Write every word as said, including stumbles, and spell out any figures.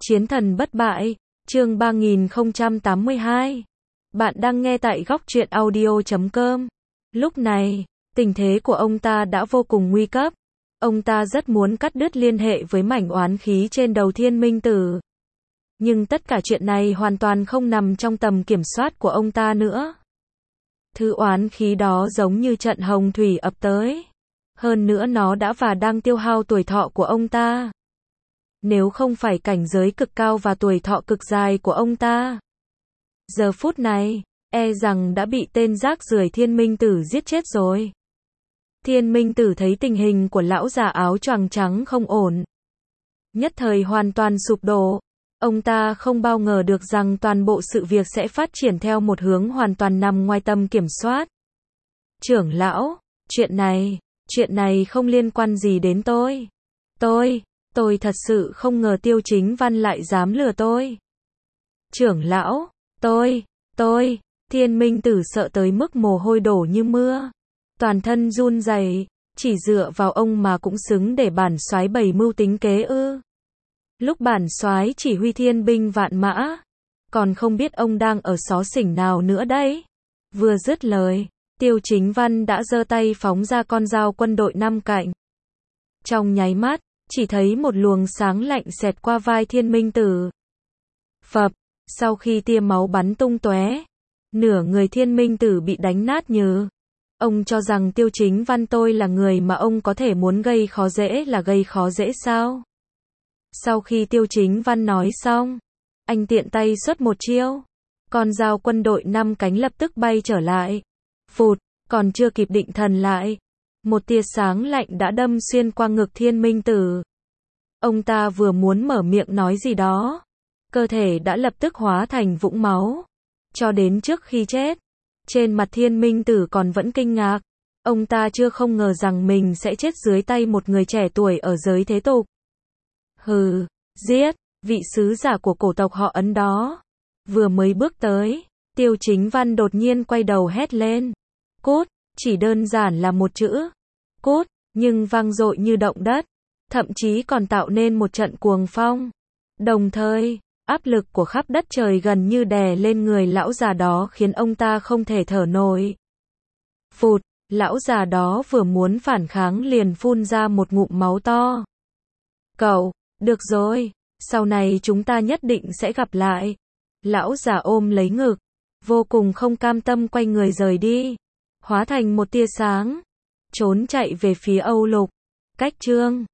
Chiến thần bất bại, chương ba nghìn không trăm tám mươi hai. Bạn đang nghe tại góc truyện audio chấm com. Lúc này, tình thế của ông ta đã vô cùng nguy cấp. Ông ta rất muốn cắt đứt liên hệ với mảnh oán khí trên đầu Thiên Minh Tử. Nhưng tất cả chuyện này hoàn toàn không nằm trong tầm kiểm soát của ông ta nữa. Thứ oán khí đó giống như trận hồng thủy ập tới. Hơn nữa nó đã và đang tiêu hao tuổi thọ của ông ta. Nếu không phải cảnh giới cực cao và tuổi thọ cực dài của ông ta, giờ phút này, e rằng đã bị tên rác rưởi Thiên Minh Tử giết chết rồi. Thiên Minh Tử thấy tình hình của lão già áo choàng trắng không ổn. Nhất thời hoàn toàn sụp đổ. Ông ta không bao ngờ được rằng toàn bộ sự việc sẽ phát triển theo một hướng hoàn toàn nằm ngoài tầm kiểm soát. Trưởng lão, chuyện này, chuyện này không liên quan gì đến tôi. Tôi, tôi thật sự không ngờ Tiêu Chính Văn lại dám lừa tôi. Trưởng lão, tôi, tôi, Thiên Minh Tử sợ tới mức mồ hôi đổ như mưa. Toàn thân run rẩy, chỉ dựa vào ông mà cũng xứng để bản soái bày mưu tính kế ư? Lúc bản soái chỉ huy thiên binh vạn mã, còn không biết ông đang ở xó xỉnh nào nữa đấy. Vừa dứt lời, Tiêu Chính Văn đã giơ tay phóng ra con dao quân đội năm cạnh. Trong nháy mắt, chỉ thấy một luồng sáng lạnh xẹt qua vai Thiên Minh Tử. Phập, sau khi tia máu bắn tung tóe, nửa người Thiên Minh Tử bị đánh nát nhừ. Ông cho rằng Tiêu Chính Văn tôi là người mà ông có thể muốn gây khó dễ là gây khó dễ sao? Sau khi Tiêu Chính Văn nói xong, anh tiện tay xuất một chiêu. Con dao quân đội năm cánh lập tức bay trở lại. Phụt, còn chưa kịp định thần lại, một tia sáng lạnh đã đâm xuyên qua ngực Thiên Minh Tử. Ông ta vừa muốn mở miệng nói gì đó, cơ thể đã lập tức hóa thành vũng máu. Cho đến trước khi chết, trên mặt Thiên Minh Tử còn vẫn kinh ngạc. Ông ta chưa không ngờ rằng mình sẽ chết dưới tay một người trẻ tuổi ở giới thế tục. Hừ, giết, vị sứ giả của cổ tộc họ Ấn đó. Vừa mới bước tới, Tiêu Chính Văn đột nhiên quay đầu hét lên. Cút, chỉ đơn giản là một chữ. Cút, nhưng vang dội như động đất. Thậm chí còn tạo nên một trận cuồng phong. Đồng thời, áp lực của khắp đất trời gần như đè lên người lão già đó khiến ông ta không thể thở nổi. Phụt, lão già đó vừa muốn phản kháng liền phun ra một ngụm máu to. Cậu, được rồi, sau này chúng ta nhất định sẽ gặp lại. Lão già ôm lấy ngực, vô cùng không cam tâm quay người rời đi, hóa thành một tia sáng, trốn chạy về phía Âu Lục. Cách chương